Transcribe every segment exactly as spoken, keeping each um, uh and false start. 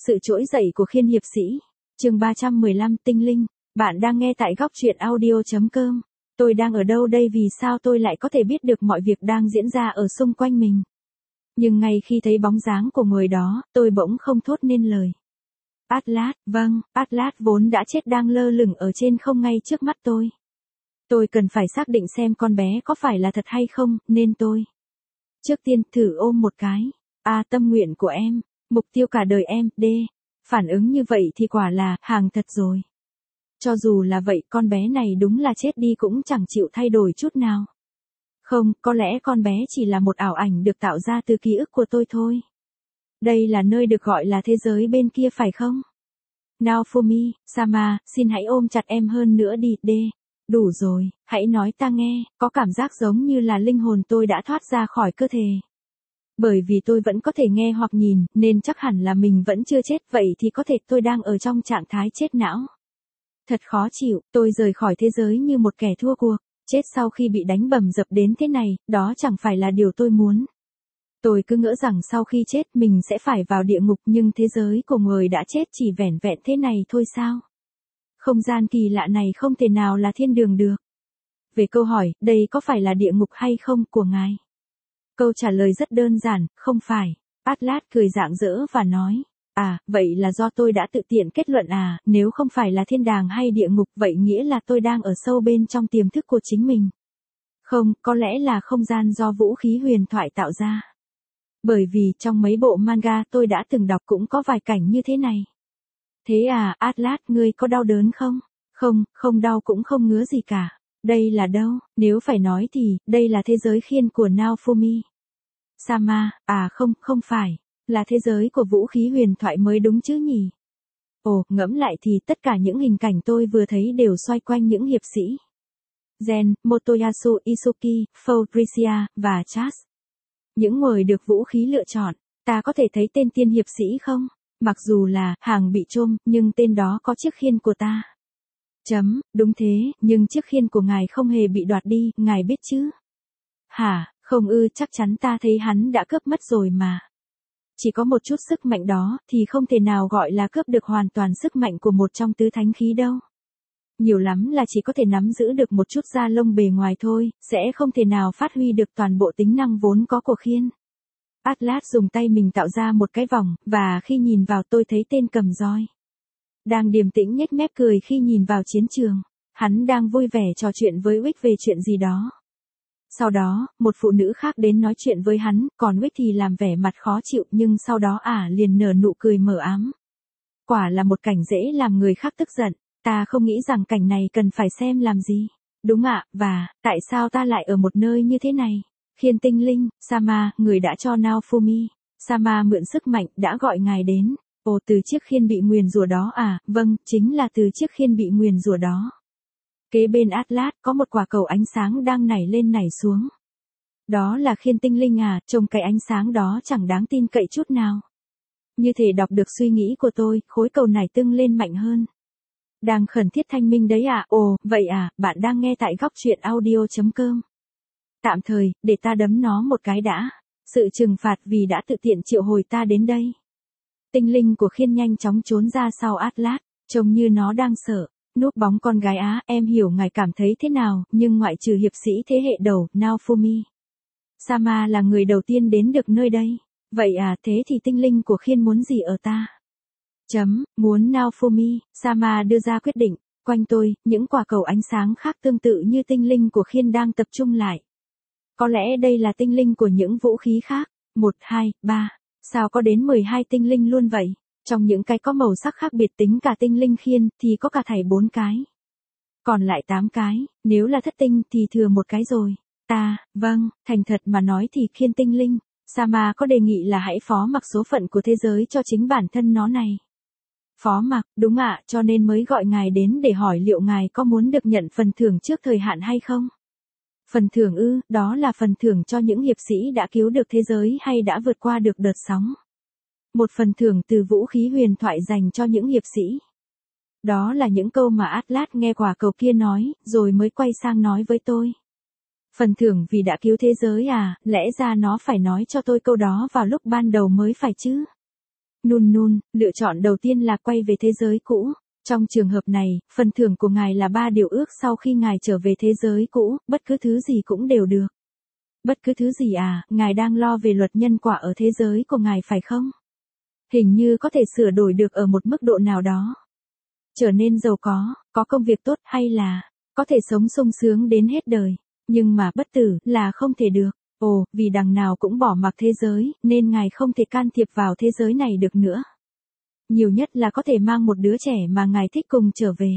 Sự trỗi dậy của Khiên hiệp sĩ. Chương ba trăm mười lăm Tinh linh. Bạn đang nghe tại góc truyện audio chấm com. Tôi đang ở đâu đây, vì sao tôi lại có thể biết được mọi việc đang diễn ra ở xung quanh mình? Nhưng ngay khi thấy bóng dáng của người đó, tôi bỗng không thốt nên lời. Atlas, vâng, Atlas vốn đã chết đang lơ lửng ở trên không ngay trước mắt tôi. Tôi cần phải xác định xem con bé có phải là thật hay không, nên tôi trước tiên thử ôm một cái. À, tâm nguyện của em, mục tiêu cả đời em, D. Phản ứng như vậy thì quả là hàng thật rồi. Cho dù là vậy, con bé này đúng là chết đi cũng chẳng chịu thay đổi chút nào. Không, có lẽ con bé chỉ là một ảo ảnh được tạo ra từ ký ức của tôi thôi. Đây là nơi được gọi là thế giới bên kia phải không? Naofumi, Sama, xin hãy ôm chặt em hơn nữa đi, D. Đủ rồi, hãy nói ta nghe, có cảm giác giống như là linh hồn tôi đã thoát ra khỏi cơ thể. Bởi vì tôi vẫn có thể nghe hoặc nhìn, nên chắc hẳn là mình vẫn chưa chết, vậy thì có thể tôi đang ở trong trạng thái chết não. Thật khó chịu, tôi rời khỏi thế giới như một kẻ thua cuộc, chết sau khi bị đánh bầm dập đến thế này, đó chẳng phải là điều tôi muốn. Tôi cứ ngỡ rằng sau khi chết mình sẽ phải vào địa ngục, nhưng thế giới của người đã chết chỉ vẻn vẹn thế này thôi sao? Không gian kỳ lạ này không thể nào là thiên đường được. Về câu hỏi, đây có phải là địa ngục hay không của ngài? Câu trả lời rất đơn giản, không phải. Atlas cười rạng rỡ và nói, à, vậy là do tôi đã tự tiện kết luận à, nếu không phải là thiên đàng hay địa ngục, vậy nghĩa là tôi đang ở sâu bên trong tiềm thức của chính mình. Không, có lẽ là không gian do vũ khí huyền thoại tạo ra. Bởi vì trong mấy bộ manga tôi đã từng đọc cũng có vài cảnh như thế này. Thế à, Atlas, ngươi có đau đớn không? Không, không đau cũng không ngứa gì cả. Đây là đâu? Nếu phải nói thì, đây là thế giới khiên của Naofumi. Sama, à không, không phải. Là thế giới của vũ khí huyền thoại mới đúng chứ nhỉ? Ồ, ngẫm lại thì tất cả những hình cảnh tôi vừa thấy đều xoay quanh những hiệp sĩ. Gen, Motoyasu Isuki, Fabricia, và Chas. Những người được vũ khí lựa chọn. Ta có thể thấy tên tiên hiệp sĩ không? Mặc dù là hàng bị chôm, nhưng tên đó có chiếc khiên của ta. Chấm, đúng thế, nhưng chiếc khiên của ngài không hề bị đoạt đi, ngài biết chứ? Hả, không ư, chắc chắn ta thấy hắn đã cướp mất rồi mà. Chỉ có một chút sức mạnh đó, thì không thể nào gọi là cướp được hoàn toàn sức mạnh của một trong tứ thánh khí đâu. Nhiều lắm là chỉ có thể nắm giữ được một chút da lông bề ngoài thôi, sẽ không thể nào phát huy được toàn bộ tính năng vốn có của khiên. Atlas dùng tay mình tạo ra một cái vòng, và khi nhìn vào tôi thấy tên cầm roi. Đang điềm tĩnh nhếch mép cười khi nhìn vào chiến trường. Hắn đang vui vẻ trò chuyện với Wick về chuyện gì đó. Sau đó, một phụ nữ khác đến nói chuyện với hắn, còn Wick thì làm vẻ mặt khó chịu, nhưng sau đó ả liền nở nụ cười mờ ám. Quả là một cảnh dễ làm người khác tức giận. Ta không nghĩ rằng cảnh này cần phải xem làm gì. Đúng ạ, và, tại sao ta lại ở một nơi như thế này? Khiên tinh linh, Sama, người đã cho Naofumi. Sama mượn sức mạnh, đã gọi ngài đến. Ồ, từ chiếc khiên bị nguyền rủa đó à, vâng, chính là từ chiếc khiên bị nguyền rủa đó. Kế bên Atlas, có một quả cầu ánh sáng đang nảy lên nảy xuống. Đó là khiên tinh linh à, trông cái ánh sáng đó chẳng đáng tin cậy chút nào. Như thể đọc được suy nghĩ của tôi, khối cầu nảy tưng lên mạnh hơn. Đang khẩn thiết thanh minh đấy à, ồ, vậy à, bạn đang nghe tại góc truyện audio chấm com. Tạm thời, để ta đấm nó một cái đã. Sự trừng phạt vì đã tự tiện triệu hồi ta đến đây. Tinh linh của khiên nhanh chóng trốn ra sau Atlas, trông như nó đang sợ. Núp bóng con gái á, em hiểu ngài cảm thấy thế nào, nhưng ngoại trừ hiệp sĩ thế hệ đầu, Naofumi. Sama là người đầu tiên đến được nơi đây. Vậy à, thế thì tinh linh của khiên muốn gì ở ta? Chấm, muốn Naofumi, Sama đưa ra quyết định. Quanh tôi, những quả cầu ánh sáng khác tương tự như tinh linh của khiên đang tập trung lại. Có lẽ đây là tinh linh của những vũ khí khác. Một, hai, ba. Sao có đến mười hai tinh linh luôn vậy? Trong những cái có màu sắc khác biệt tính cả tinh linh khiên, thì có cả thảy bốn cái. Còn lại tám cái, nếu là thất tinh thì thừa một cái rồi. Ta, vâng, thành thật mà nói thì khiên tinh linh, Sama có đề nghị là hãy phó mặc số phận của thế giới cho chính bản thân nó này. Phó mặc, đúng ạ, cho nên mới gọi ngài đến để hỏi liệu ngài có muốn được nhận phần thưởng trước thời hạn hay không? Phần thưởng ư, đó là phần thưởng cho những hiệp sĩ đã cứu được thế giới hay đã vượt qua được đợt sóng. Một phần thưởng từ vũ khí huyền thoại dành cho những hiệp sĩ. Đó là những câu mà Atlas nghe quả cầu kia nói, rồi mới quay sang nói với tôi. Phần thưởng vì đã cứu thế giới à, lẽ ra nó phải nói cho tôi câu đó vào lúc ban đầu mới phải chứ. Nun nun, lựa chọn đầu tiên là quay về thế giới cũ. Trong trường hợp này, phần thưởng của ngài là ba điều ước sau khi ngài trở về thế giới cũ, bất cứ thứ gì cũng đều được. Bất cứ thứ gì à, ngài đang lo về luật nhân quả ở thế giới của ngài phải không? Hình như có thể sửa đổi được ở một mức độ nào đó. Trở nên giàu có, có công việc tốt hay là có thể sống sung sướng đến hết đời. Nhưng mà bất tử là không thể được. Ồ, vì đằng nào cũng bỏ mặc thế giới, nên ngài không thể can thiệp vào thế giới này được nữa. Nhiều nhất là có thể mang một đứa trẻ mà ngài thích cùng trở về.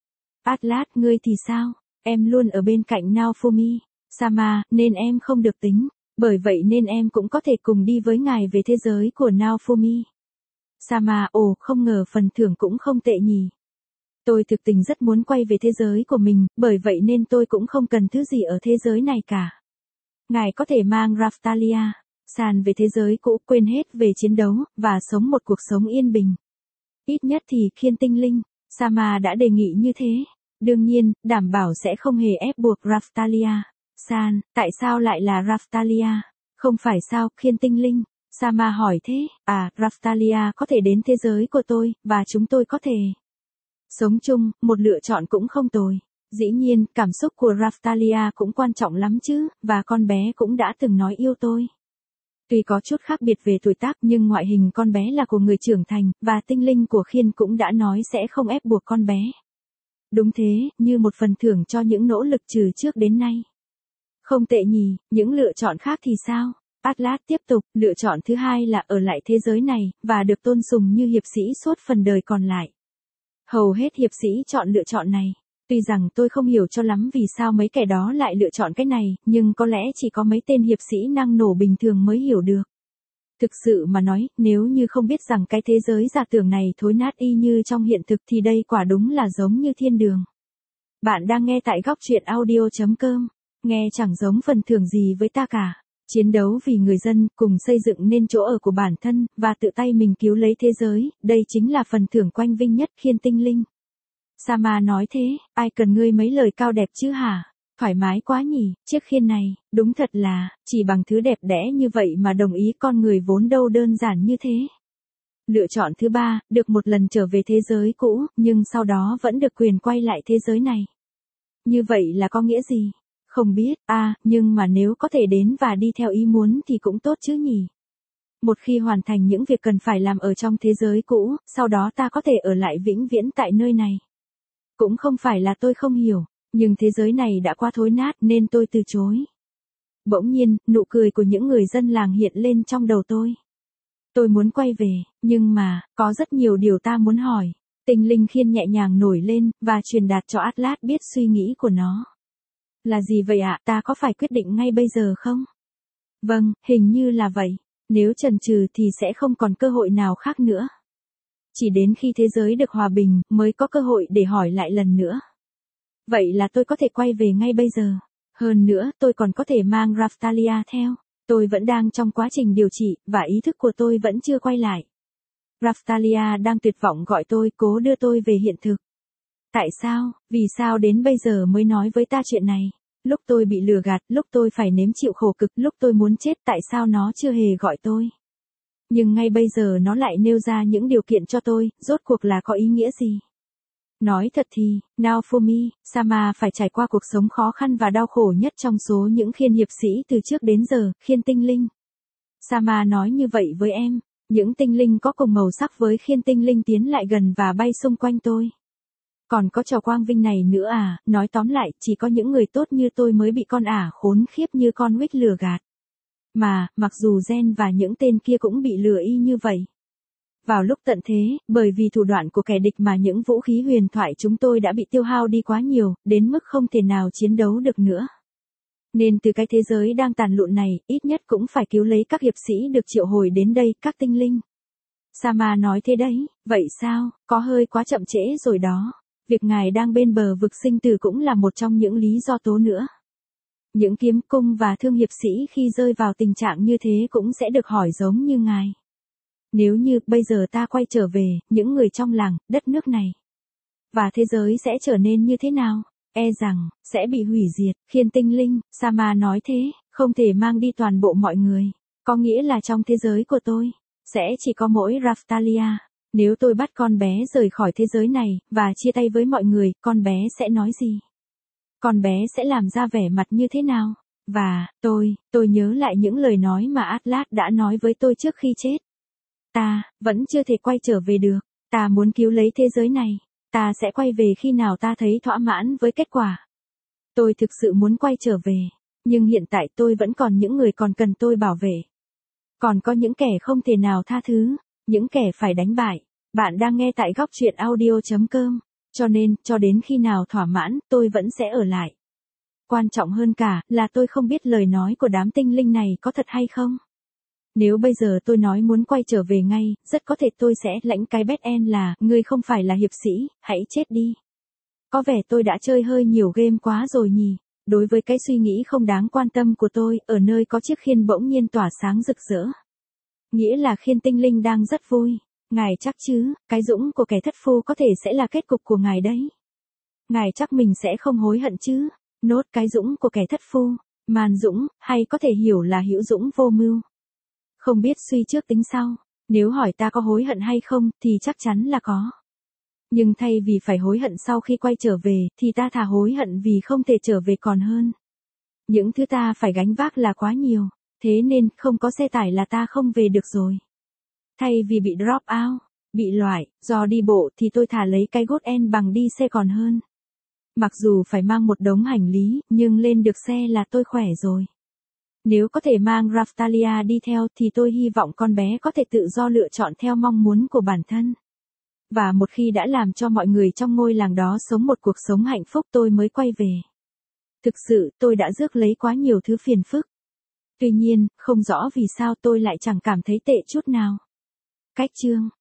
Atlas, ngươi thì sao? Em luôn ở bên cạnh Naofumi. Sama, nên em không được tính. Bởi vậy nên em cũng có thể cùng đi với ngài về thế giới của Naofumi. Sama, ồ, không ngờ phần thưởng cũng không tệ nhỉ. Tôi thực tình rất muốn quay về thế giới của mình, bởi vậy nên tôi cũng không cần thứ gì ở thế giới này cả. Ngài có thể mang Raftalia San về thế giới cũ, quên hết về chiến đấu, và sống một cuộc sống yên bình. Ít nhất thì khiên tinh linh, Sama đã đề nghị như thế. Đương nhiên, đảm bảo sẽ không hề ép buộc Raftalia San, tại sao lại là Raftalia? Không phải sao, khiên tinh linh? Sama hỏi thế, à, Raftalia có thể đến thế giới của tôi, và chúng tôi có thể sống chung, một lựa chọn cũng không tồi. Dĩ nhiên, cảm xúc của Raftalia cũng quan trọng lắm chứ, và con bé cũng đã từng nói yêu tôi. Tuy có chút khác biệt về tuổi tác nhưng ngoại hình con bé là của người trưởng thành, và tinh linh của khiên cũng đã nói sẽ không ép buộc con bé. Đúng thế, như một phần thưởng cho những nỗ lực trừ trước đến nay. Không tệ nhỉ, những lựa chọn khác thì sao? Atlas tiếp tục, lựa chọn thứ hai là ở lại thế giới này, và được tôn sùng như hiệp sĩ suốt phần đời còn lại. Hầu hết hiệp sĩ chọn lựa chọn này. Tuy rằng tôi không hiểu cho lắm vì sao mấy kẻ đó lại lựa chọn cái này, nhưng có lẽ chỉ có mấy tên hiệp sĩ năng nổ bình thường mới hiểu được. Thực sự mà nói, nếu như không biết rằng cái thế giới giả tưởng này thối nát y như trong hiện thực thì đây quả đúng là giống như thiên đường. Bạn đang nghe tại góc truyện audio chấm com. Nghe chẳng giống phần thưởng gì với ta cả. Chiến đấu vì người dân, cùng xây dựng nên chỗ ở của bản thân, và tự tay mình cứu lấy thế giới, đây chính là phần thưởng quanh vinh nhất khiên tinh linh. Sama nói thế, ai cần ngươi mấy lời cao đẹp chứ hả? Thoải mái quá nhỉ, chiếc khiên này, đúng thật là, chỉ bằng thứ đẹp đẽ như vậy mà đồng ý con người vốn đâu đơn giản như thế. Lựa chọn thứ ba, được một lần trở về thế giới cũ, nhưng sau đó vẫn được quyền quay lại thế giới này. Như vậy là có nghĩa gì? Không biết, à, nhưng mà nếu có thể đến và đi theo ý muốn thì cũng tốt chứ nhỉ. Một khi hoàn thành những việc cần phải làm ở trong thế giới cũ, sau đó ta có thể ở lại vĩnh viễn tại nơi này. Cũng không phải là tôi không hiểu, nhưng thế giới này đã quá thối nát nên tôi từ chối. Bỗng nhiên, nụ cười của những người dân làng hiện lên trong đầu tôi. Tôi muốn quay về, nhưng mà, có rất nhiều điều ta muốn hỏi. Tinh linh khiên nhẹ nhàng nổi lên, và truyền đạt cho Atlas biết suy nghĩ của nó. Là gì vậy ạ, ta có phải quyết định ngay bây giờ không? Vâng, hình như là vậy. Nếu chần chừ thì sẽ không còn cơ hội nào khác nữa. Chỉ đến khi thế giới được hòa bình, mới có cơ hội để hỏi lại lần nữa. Vậy là tôi có thể quay về ngay bây giờ. Hơn nữa, tôi còn có thể mang Raftalia theo. Tôi vẫn đang trong quá trình điều trị, và ý thức của tôi vẫn chưa quay lại. Raftalia đang tuyệt vọng gọi tôi, cố đưa tôi về hiện thực. Tại sao, vì sao đến bây giờ mới nói với ta chuyện này? Lúc tôi bị lừa gạt, lúc tôi phải nếm chịu khổ cực, lúc tôi muốn chết, tại sao nó chưa hề gọi tôi? Nhưng ngay bây giờ nó lại nêu ra những điều kiện cho tôi, rốt cuộc là có ý nghĩa gì? Nói thật thì, Naofumi, Sama phải trải qua cuộc sống khó khăn và đau khổ nhất trong số những khiên hiệp sĩ từ trước đến giờ, khiên tinh linh. Sama nói như vậy với em, những tinh linh có cùng màu sắc với khiên tinh linh tiến lại gần và bay xung quanh tôi. Còn có trò quang vinh này nữa à, nói tóm lại, chỉ có những người tốt như tôi mới bị con ả khốn khiếp như con Wick lừa gạt. Mà, mặc dù Gen và những tên kia cũng bị lừa y như vậy. Vào lúc tận thế, bởi vì thủ đoạn của kẻ địch mà những vũ khí huyền thoại chúng tôi đã bị tiêu hao đi quá nhiều, đến mức không thể nào chiến đấu được nữa. Nên từ cái thế giới đang tàn lụn này, ít nhất cũng phải cứu lấy các hiệp sĩ được triệu hồi đến đây, các tinh linh. Sama nói thế đấy, vậy sao, có hơi quá chậm trễ rồi đó. Việc ngài đang bên bờ vực sinh tử cũng là một trong những lý do tố nữa. Những kiếm cung và thương hiệp sĩ khi rơi vào tình trạng như thế cũng sẽ được hỏi giống như ngài. Nếu như bây giờ ta quay trở về, những người trong làng, đất nước này, và thế giới sẽ trở nên như thế nào? E rằng, sẽ bị hủy diệt. Khiên tinh linh, Sama nói thế, không thể mang đi toàn bộ mọi người. Có nghĩa là trong thế giới của tôi, Sẽ chỉ có mỗi Raftalia. Nếu tôi bắt con bé rời khỏi thế giới này, và chia tay với mọi người, con bé sẽ nói gì? Con bé sẽ làm ra vẻ mặt như thế nào? Và, tôi, tôi nhớ lại những lời nói mà Atlas đã nói với tôi trước khi chết. Ta, vẫn chưa thể quay trở về được. Ta muốn cứu lấy thế giới này. Ta sẽ quay về khi nào ta thấy thỏa mãn với kết quả. Tôi thực sự muốn quay trở về. Nhưng hiện tại tôi vẫn còn những người còn cần tôi bảo vệ. Còn có những kẻ không thể nào tha thứ. Những kẻ phải đánh bại. Bạn đang nghe tại góc truyện audio chấm com. Cho nên, cho đến khi nào thỏa mãn, tôi vẫn sẽ ở lại. Quan trọng hơn cả, là tôi không biết lời nói của đám tinh linh này có thật hay không. Nếu bây giờ tôi nói muốn quay trở về ngay, rất có thể tôi sẽ lãnh cái bad end là, ngươi không phải là hiệp sĩ, hãy chết đi. Có vẻ tôi đã chơi hơi nhiều game quá rồi nhỉ. Đối với cái suy nghĩ không đáng quan tâm của tôi, ở nơi có chiếc khiên bỗng nhiên tỏa sáng rực rỡ. Nghĩa là khiên tinh linh đang rất vui. Ngài chắc chứ, cái dũng của kẻ thất phu có thể sẽ là kết cục của ngài đấy. Ngài chắc mình sẽ không hối hận chứ. Nốt cái dũng của kẻ thất phu, màn dũng, hay có thể hiểu là hữu dũng vô mưu. Không biết suy trước tính sau, nếu hỏi ta có hối hận hay không, thì chắc chắn là có. Nhưng thay vì phải hối hận sau khi quay trở về, thì ta thà hối hận vì không thể trở về còn hơn. Những thứ ta phải gánh vác là quá nhiều, thế nên không có xe tải là ta không về được rồi. Thay vì bị drop out, bị loại, do đi bộ thì tôi thà lấy cái gót end bằng đi xe còn hơn. Mặc dù phải mang một đống hành lý, nhưng lên được xe là tôi khỏe rồi. Nếu có thể mang Raftalia đi theo thì tôi hy vọng con bé có thể tự do lựa chọn theo mong muốn của bản thân. Và một khi đã làm cho mọi người trong ngôi làng đó sống một cuộc sống hạnh phúc tôi mới quay về. Thực sự tôi đã rước lấy quá nhiều thứ phiền phức. Tuy nhiên, không rõ vì sao tôi lại chẳng cảm thấy tệ chút nào. Cách chương